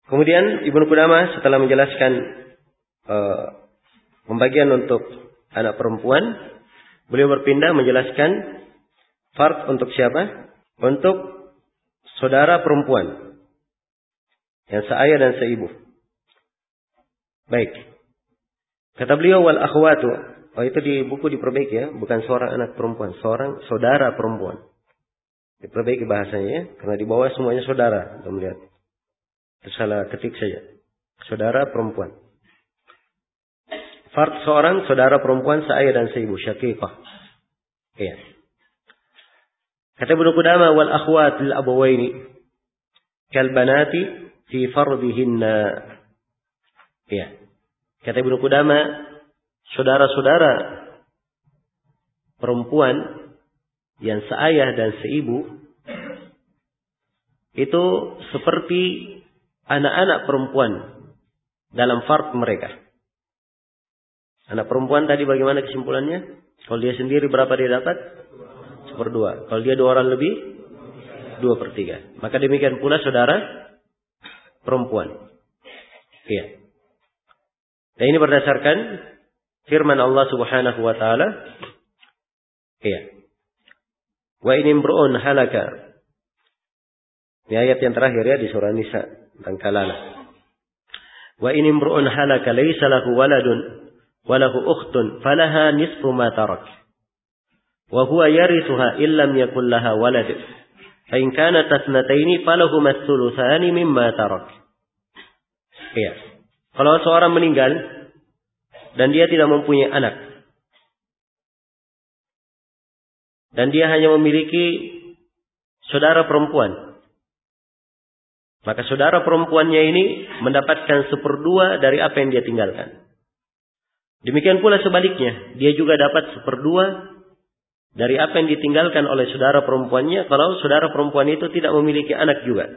Kemudian Ibnu Qudamah setelah menjelaskan pembagian untuk anak perempuan, beliau berpindah menjelaskan fard untuk siapa? Untuk saudara perempuan yang seayah dan seibu. Baik. Kata beliau wal akhwatu. Oh, itu di buku diperbaiki ya, bukan seorang anak perempuan, seorang saudara perempuan. Diperbaiki bahasanya ya, karena di bawah semuanya saudara. Kita melihat. Itu salah ketik saja. Saudara perempuan. Fard seorang saudara perempuan seayah dan seibu, syaqiqah. Iya. Kata Ibnu Qudamah wal akhwat lil abawaini kal banati fi fardihinna. Iya. Kata Ibnu Qudamah, saudara-saudara perempuan yang seayah dan seibu itu seperti anak-anak perempuan dalam fard mereka. Anak perempuan tadi bagaimana kesimpulannya? Kalau dia sendiri berapa dia dapat? 1/2. Kalau dia 2 orang lebih, 2/3. Maka demikian pula saudara perempuan. Iya. Dan ini berdasarkan firman Allah Subhanahu wa taala. Iya. Wa in imru'un halaka. Ini ayat yang terakhir ya di surah Nisa tentang kalalah. Wa in imru'un halaka laysa lahu waladun wa lahu ukhtun falaha nisfu ma tarak. Wa huwa yarithuha illam yakul laha walad. Fa in kanat tathnataini falahuma ats-tsulutsani mimma tarak. Iya. Kalau seorang meninggal dan dia tidak mempunyai anak dan dia hanya memiliki saudara perempuan, maka saudara perempuannya ini mendapatkan 1/2 dari apa yang dia tinggalkan. Demikian pula sebaliknya, dia juga dapat 1/2 dari apa yang ditinggalkan oleh saudara perempuannya kalau saudara perempuan itu tidak memiliki anak juga.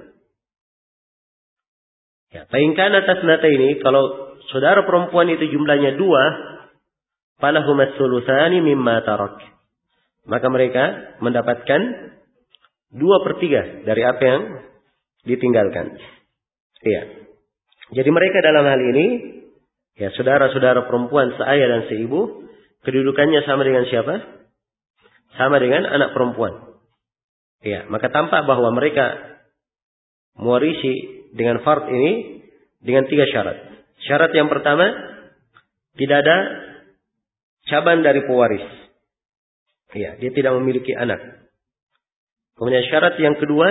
Ya, fa in kana tasnataini, kalau saudara perempuan itu jumlahnya 2, falahum ats-tsulutsani mimma tarak. Maka mereka mendapatkan 2/3 dari apa yang ditinggalkan. Iya. Jadi mereka dalam hal ini, ya saudara-saudara perempuan seayah dan seibu, kedudukannya sama dengan siapa? Sama dengan anak perempuan. Iya. Maka tampak bahwa mereka mewarisi dengan fard ini dengan 3 syarat. Syarat yang pertama, tidak ada cabang dari pewaris. Iya, dia tidak memiliki anak. Kemudian syarat yang kedua,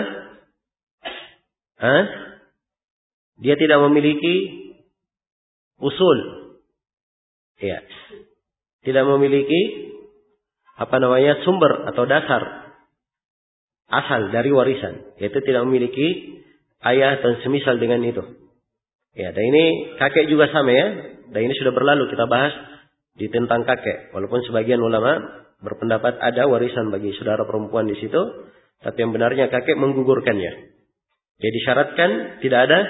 dia tidak memiliki usul. Iya. Tidak memiliki sumber atau dasar asal dari warisan, yaitu tidak memiliki ayah dan semisal dengan itu. Ya, dan ini kakek juga sama ya. Dan ini sudah berlalu kita bahas di tentang kakek. Walaupun sebagian ulama berpendapat ada warisan bagi saudara perempuan di situ, tapi yang benarnya kakek menggugurkannya. Jadi syaratkan tidak ada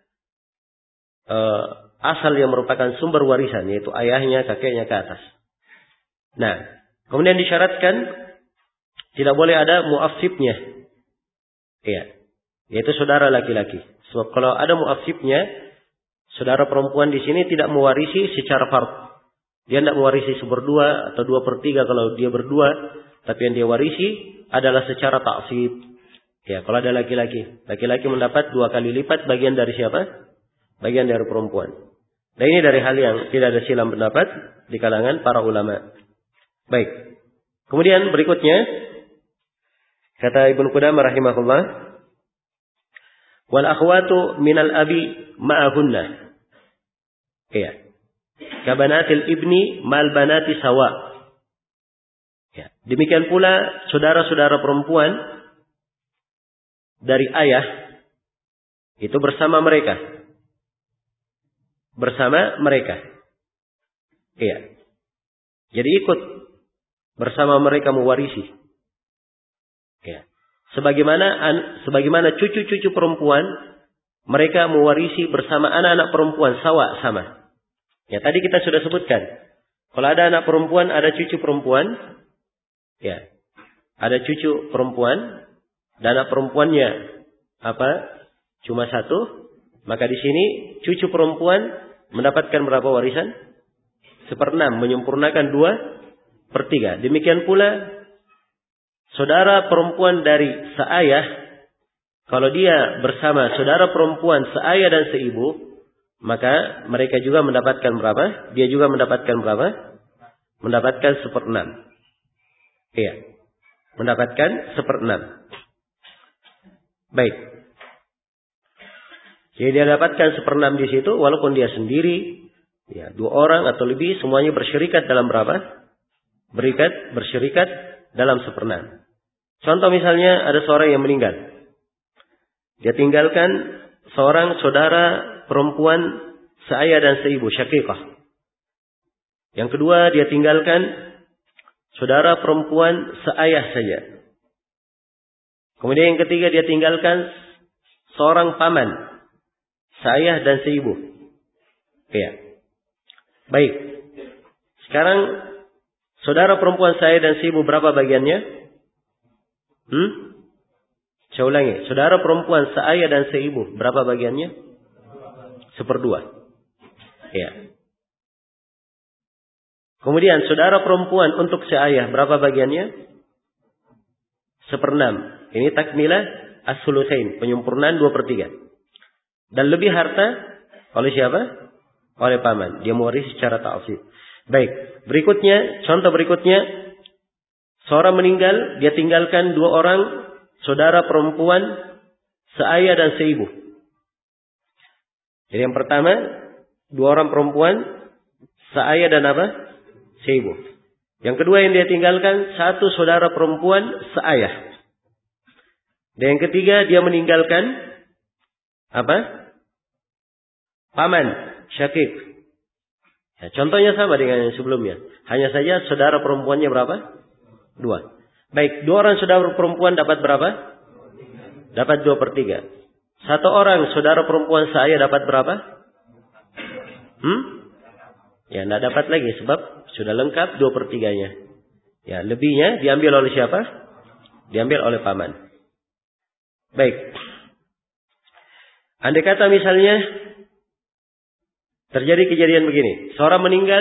asal yang merupakan sumber warisan, yaitu ayahnya, kakeknya ke atas. Nah, kemudian disyaratkan tidak boleh ada mu'assibnya. Iya. Yaitu saudara laki-laki. Sebab kalau ada mu'assibnya, saudara perempuan di sini tidak mewarisi secara fard. Dia tidak mewarisi 1/2 atau 2/3 kalau dia berdua, tapi yang dia warisi adalah secara ta'sib. Ya, kalau ada laki-laki, laki-laki mendapat 2 kali lipat bagian dari siapa? Bagian dari perempuan. Dan ini dari hal yang tidak ada silang pendapat di kalangan para ulama. Baik. Kemudian berikutnya kata Ibnu Qudamah rahimahullah, wal akhwatu minal abi ma'ahunna. Iya. Kabanatil ibni mal banati sawa. Ya. Demikian pula saudara-saudara perempuan dari ayah itu bersama mereka. Bersama mereka. Iya. Jadi ikut bersama mereka mewarisi. Ya. Sebagaimana cucu-cucu perempuan, mereka mewarisi bersama anak-anak perempuan sama. Ya, tadi kita sudah sebutkan. Kalau ada anak perempuan, ada cucu perempuan. Ya. Ada cucu perempuan dan anak perempuannya cuma 1, Maka di sini cucu perempuan mendapatkan berapa warisan? 1/6, menyempurnakan 2/3. Demikian pula saudara perempuan dari seayah, kalau dia bersama saudara perempuan seayah dan seibu, maka mereka juga mendapatkan berapa? Dia juga mendapatkan berapa? Mendapatkan 1/6. Iya. Mendapatkan 1/6. Baik. Jadi dia dapatkan 1/6 di situ, walaupun dia sendiri, ya, 2 orang atau lebih, semuanya bersyirikat dalam berapa? Bersyirikat dalam 1/6. Contoh misalnya ada seorang yang meninggal. Dia tinggalkan seorang saudara perempuan seayah dan seibu, syaqiqah. Yang kedua dia tinggalkan saudara perempuan seayah saja. Kemudian yang ketiga dia tinggalkan seorang paman seayah dan seibu. Ya. Baik. Sekarang saudara perempuan seayah dan seibu berapa bagiannya? Saya ulangi. Saudara perempuan seayah dan seibu berapa bagiannya? 1/2. Ya. Kemudian saudara perempuan untuk seayah berapa bagiannya? 1/6. Ini takmilah as-sulusain, penyempurnaan 2/3. Dan lebih harta oleh siapa? Oleh paman. Dia mewarisi secara ta'asib. Baik. Berikutnya, contoh berikutnya, seorang meninggal, dia tinggalkan 2 orang saudara perempuan seayah dan seibu. Jadi yang pertama, 2 orang perempuan seayah dan apa? Seibu. Yang kedua yang dia tinggalkan 1 saudara perempuan seayah. Dan yang ketiga dia meninggalkan apa? Paman, syaqiq. Ya, contohnya sama dengan yang sebelumnya. Hanya saja saudara perempuannya berapa? 2. Baik, 2 orang saudara perempuan dapat berapa? Dapat 2/3. 1 orang saudara perempuan saya dapat berapa? Ya, tidak dapat lagi sebab sudah lengkap 2/3-nya. Ya, lebihnya diambil oleh siapa? Diambil oleh paman. Baik. Andai kata misalnya terjadi kejadian begini, seorang meninggal,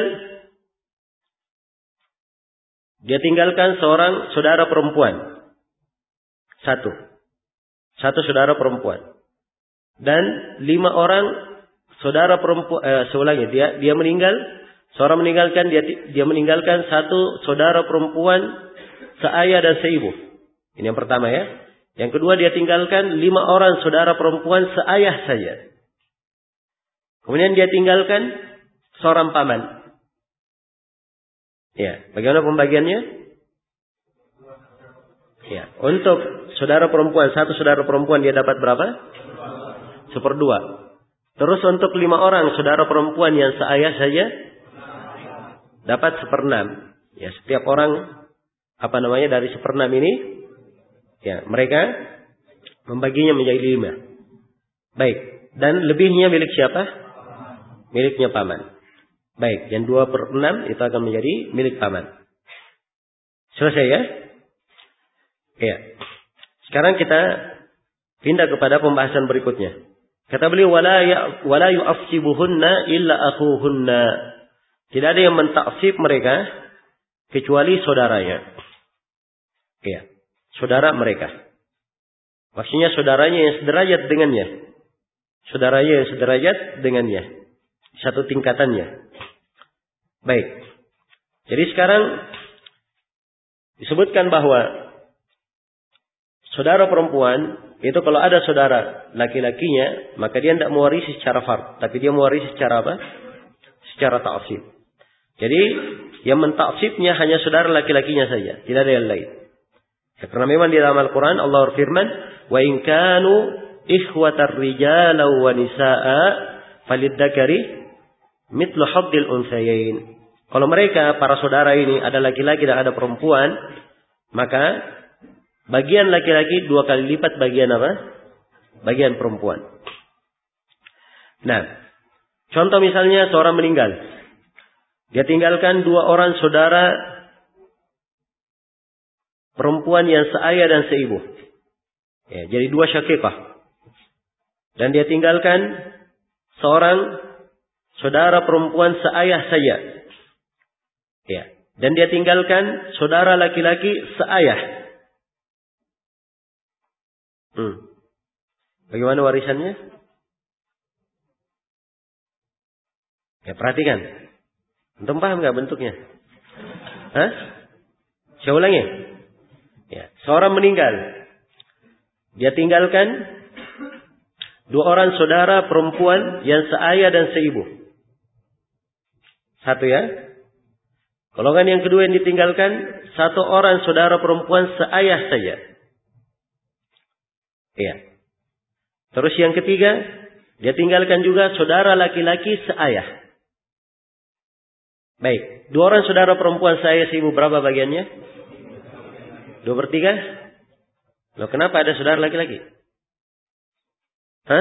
dia tinggalkan seorang saudara perempuan. Satu saudara perempuan. Dan 5 orang saudara perempuan, dia meninggal, seorang meninggalkan, dia meninggalkan 1 saudara perempuan seayah dan seibu. Ini yang pertama ya. Yang kedua dia tinggalkan 5 orang saudara perempuan seayah saja. Kemudian dia tinggalkan seorang paman. Ya, bagaimana pembagiannya? Ya, untuk saudara perempuan, 1 saudara perempuan dia dapat berapa? 1/2. Terus untuk 5 orang saudara perempuan yang seayah saja dapat 1/6. Ya, setiap orang dari 1/6 ini, ya, mereka membaginya menjadi 5. Baik, dan lebihnya milik siapa? Miliknya paman. Baik, yang 2/6 itu akan menjadi milik paman. Selesai ya? Ya. Sekarang kita pindah kepada pembahasan berikutnya. Kata beliau, wala yu'afsibuhunna illa akhuhunna. Tidak ada yang mentaksib mereka kecuali saudaranya. Ya, saudara mereka. Maksudnya saudaranya yang sederajat dengannya. Saudaranya yang sederajat dengannya. Satu tingkatannya. Baik. Jadi sekarang disebutkan bahwa saudara perempuan itu kalau ada saudara laki-lakinya, maka dia tidak mewarisi secara fard, tapi dia mewarisi secara apa? Secara ta'asib. Jadi yang mentaksibnya hanya saudara laki-lakinya saja, tidak ada yang lain. Ya, karena memang di dalam Al-Quran Allah berfirman, wa in kanu ikhwatar rijala wa nisaa falidzakari mithlu haddil unsayain. Kalau mereka para saudara ini ada laki-laki dan ada perempuan, maka bagian laki-laki 2 kali lipat bagian apa? Bagian perempuan. Nah, contoh misalnya seorang meninggal. Dia tinggalkan 2 orang saudara perempuan yang seayah dan seibu. Ya, jadi 2 syaqiqah. dan dia tinggalkan seorang saudara perempuan seayah saja. Ya. Dan dia tinggalkan saudara laki-laki seayah. Bagaimana warisannya? Ya, perhatikan. Antum paham nggak bentuknya? Hah? Saya ulangi. Ya, seorang meninggal. Dia tinggalkan dua orang saudara perempuan yang seayah dan seibu. Satu ya. Golongan yang kedua yang ditinggalkan, satu orang saudara perempuan seayah saja. Iya. Terus yang ketiga, dia tinggalkan juga saudara laki-laki seayah. Baik, dua orang saudara perempuan seayah seibu, berapa bagiannya? 2/3? Loh, kenapa ada saudara laki-laki? Hah?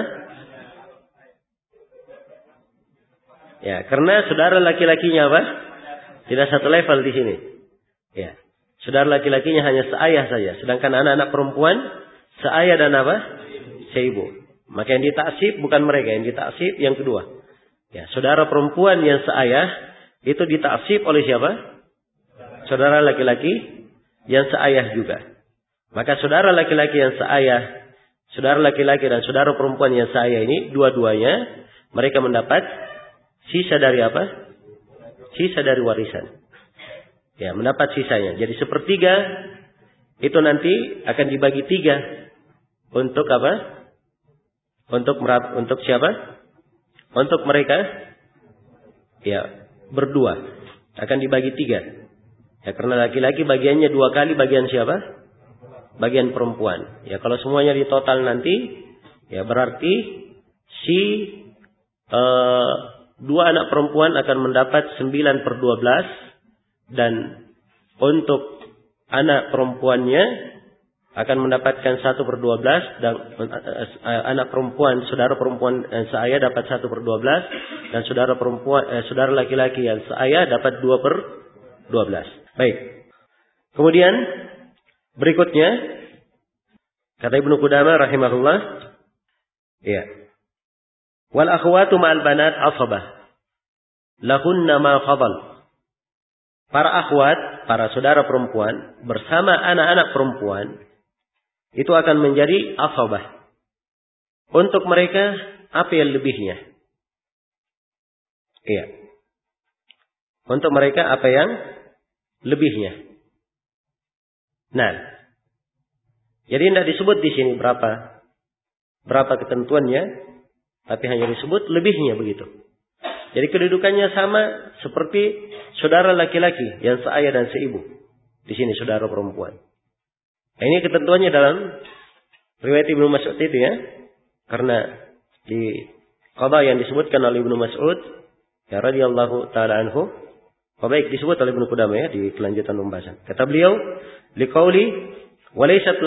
Ya, karena saudara laki-lakinya apa? Tidak satu level di sini. Ya, saudara laki-lakinya hanya seayah saja, sedangkan anak-anak perempuan seayah dan apa? Seibu. Maka yang ditaksib bukan mereka, yang ditaksib yang kedua. Ya, saudara perempuan yang seayah itu ditaksib oleh siapa? Saudara laki-laki yang seayah juga. Maka saudara laki-laki yang seayah, saudara laki-laki dan saudara perempuan yang seayah ini, dua-duanya mereka mendapat sisa dari apa? Sisa dari warisan. Ya, mendapat sisanya. Jadi 1/3 itu nanti akan dibagi 3 untuk apa? Untuk siapa? Untuk mereka ya berdua. Akan dibagi 3. Ya, karena laki-laki bagiannya 2 kali bagian siapa? Bagian perempuan. Ya, kalau semuanya ditotal nanti ya berarti si 2 anak perempuan akan mendapat 9/12 dan untuk anak perempuannya akan mendapatkan 1/12 dan anak perempuan, saudara perempuan seayah dapat 1/12 dan saudara laki-laki yang seayah dapat 2/12. Baik. Kemudian berikutnya kata Ibnu Qudamah rahimahullah, ya. Wal akhwatu ma'al banat asabah lahunna ma fadal. Para akhwat, para saudara perempuan bersama anak-anak perempuan itu akan menjadi asabah. Untuk mereka apa yang lebihnya? Iya. Untuk mereka apa yang lebihnya? Nah, jadi tidak disebut di sini berapa ketentuannya. Tapi hanya disebut lebihnya begitu. Jadi kedudukannya sama seperti saudara laki-laki yang seayah dan seibu. Di sini saudara perempuan. Nah, ini ketentuannya dalam riwayat Ibnu Mas'ud itu ya. Karena di qada yang disebutkan oleh Ibnu Mas'ud ya radhiyallahu taala anhu, baik disebut oleh Ibnu Qudamah ya di kelanjutan pembahasan. Kata beliau, liqauli walaysat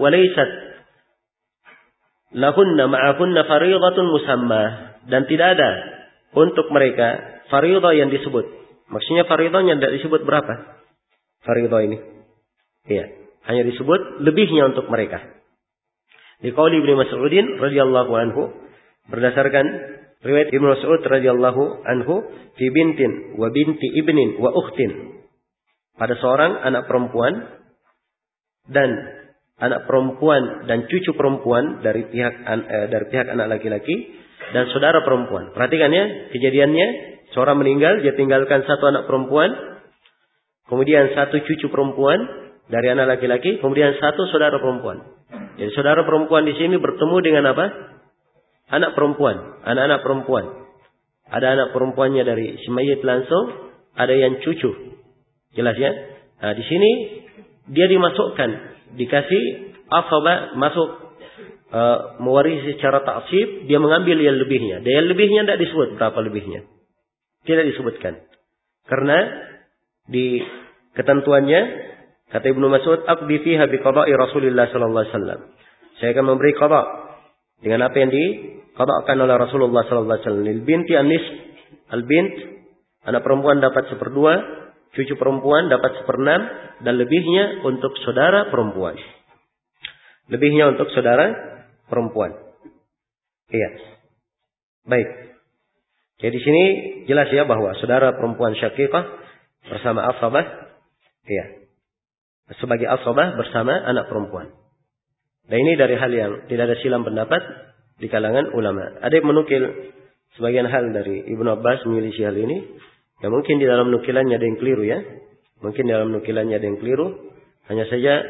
lahunna ma'ahunna fariidatun musamma, dan tidak ada untuk mereka fariidah yang disebut. Maksudnya fariidahnya tidak disebut berapa? Fariidah ini. Iya, hanya disebut lebihnya untuk mereka. Di qauli Ibnu Mas'udin radhiyallahu anhu, berdasarkan riwayat Ibnu Mas'ud radhiyallahu anhu, fi bintin wa binti ibnin wa ukhtin. Pada seorang anak perempuan dan anak perempuan dan cucu perempuan dari pihak anak laki-laki dan saudara perempuan. Perhatikan ya kejadiannya, seorang meninggal, dia tinggalkan 1 anak perempuan, kemudian 1 cucu perempuan dari anak laki-laki, kemudian 1 saudara perempuan. Jadi saudara perempuan di sini bertemu dengan apa? Anak perempuan, anak-anak perempuan. Ada anak perempuannya dari si mayit langsung, ada yang cucu. Jelas ya? Nah, di sini dia dimasukkan, dikasih asabah, masuk mewarisi secara taksib, dia mengambil yang lebihnya. Dan yang lebihnya tidak disebut berapa lebihnya. Tidak disebutkan. Karena di ketentuannya kata Ibnu Mas'ud, aqdi fiha biqada'i Rasulillah sallallahu alaihi wasallam. Saya akan memberi qada dengan apa yang diqada'kan oleh Rasulullah sallallahu alaihi wasallam. Lil binti an-nisf, al-bint, anak perempuan dapat 1/2, cucu perempuan dapat 1/6, dan lebihnya untuk saudara perempuan. Lebihnya untuk saudara perempuan. Iya. Baik. Jadi di sini jelas ya bahwa saudara perempuan syaqiqah bersama asabah, iya, sebagai asabah bersama anak perempuan. Dan ini dari hal yang tidak ada silang pendapat di kalangan ulama. Ada yang menukil sebagian hal dari Ibnu Abbas menyelisih hal ini. Ya mungkin di dalam nukilannya ada yang keliru ya. Mungkin di dalam nukilannya ada yang keliru. Hanya saja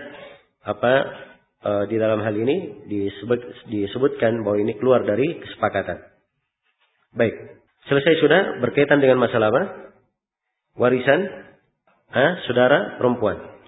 di dalam hal ini disebutkan bahwa ini keluar dari kesepakatan. Baik. Selesai sudah berkaitan dengan masalah apa? Warisan saudara perempuan.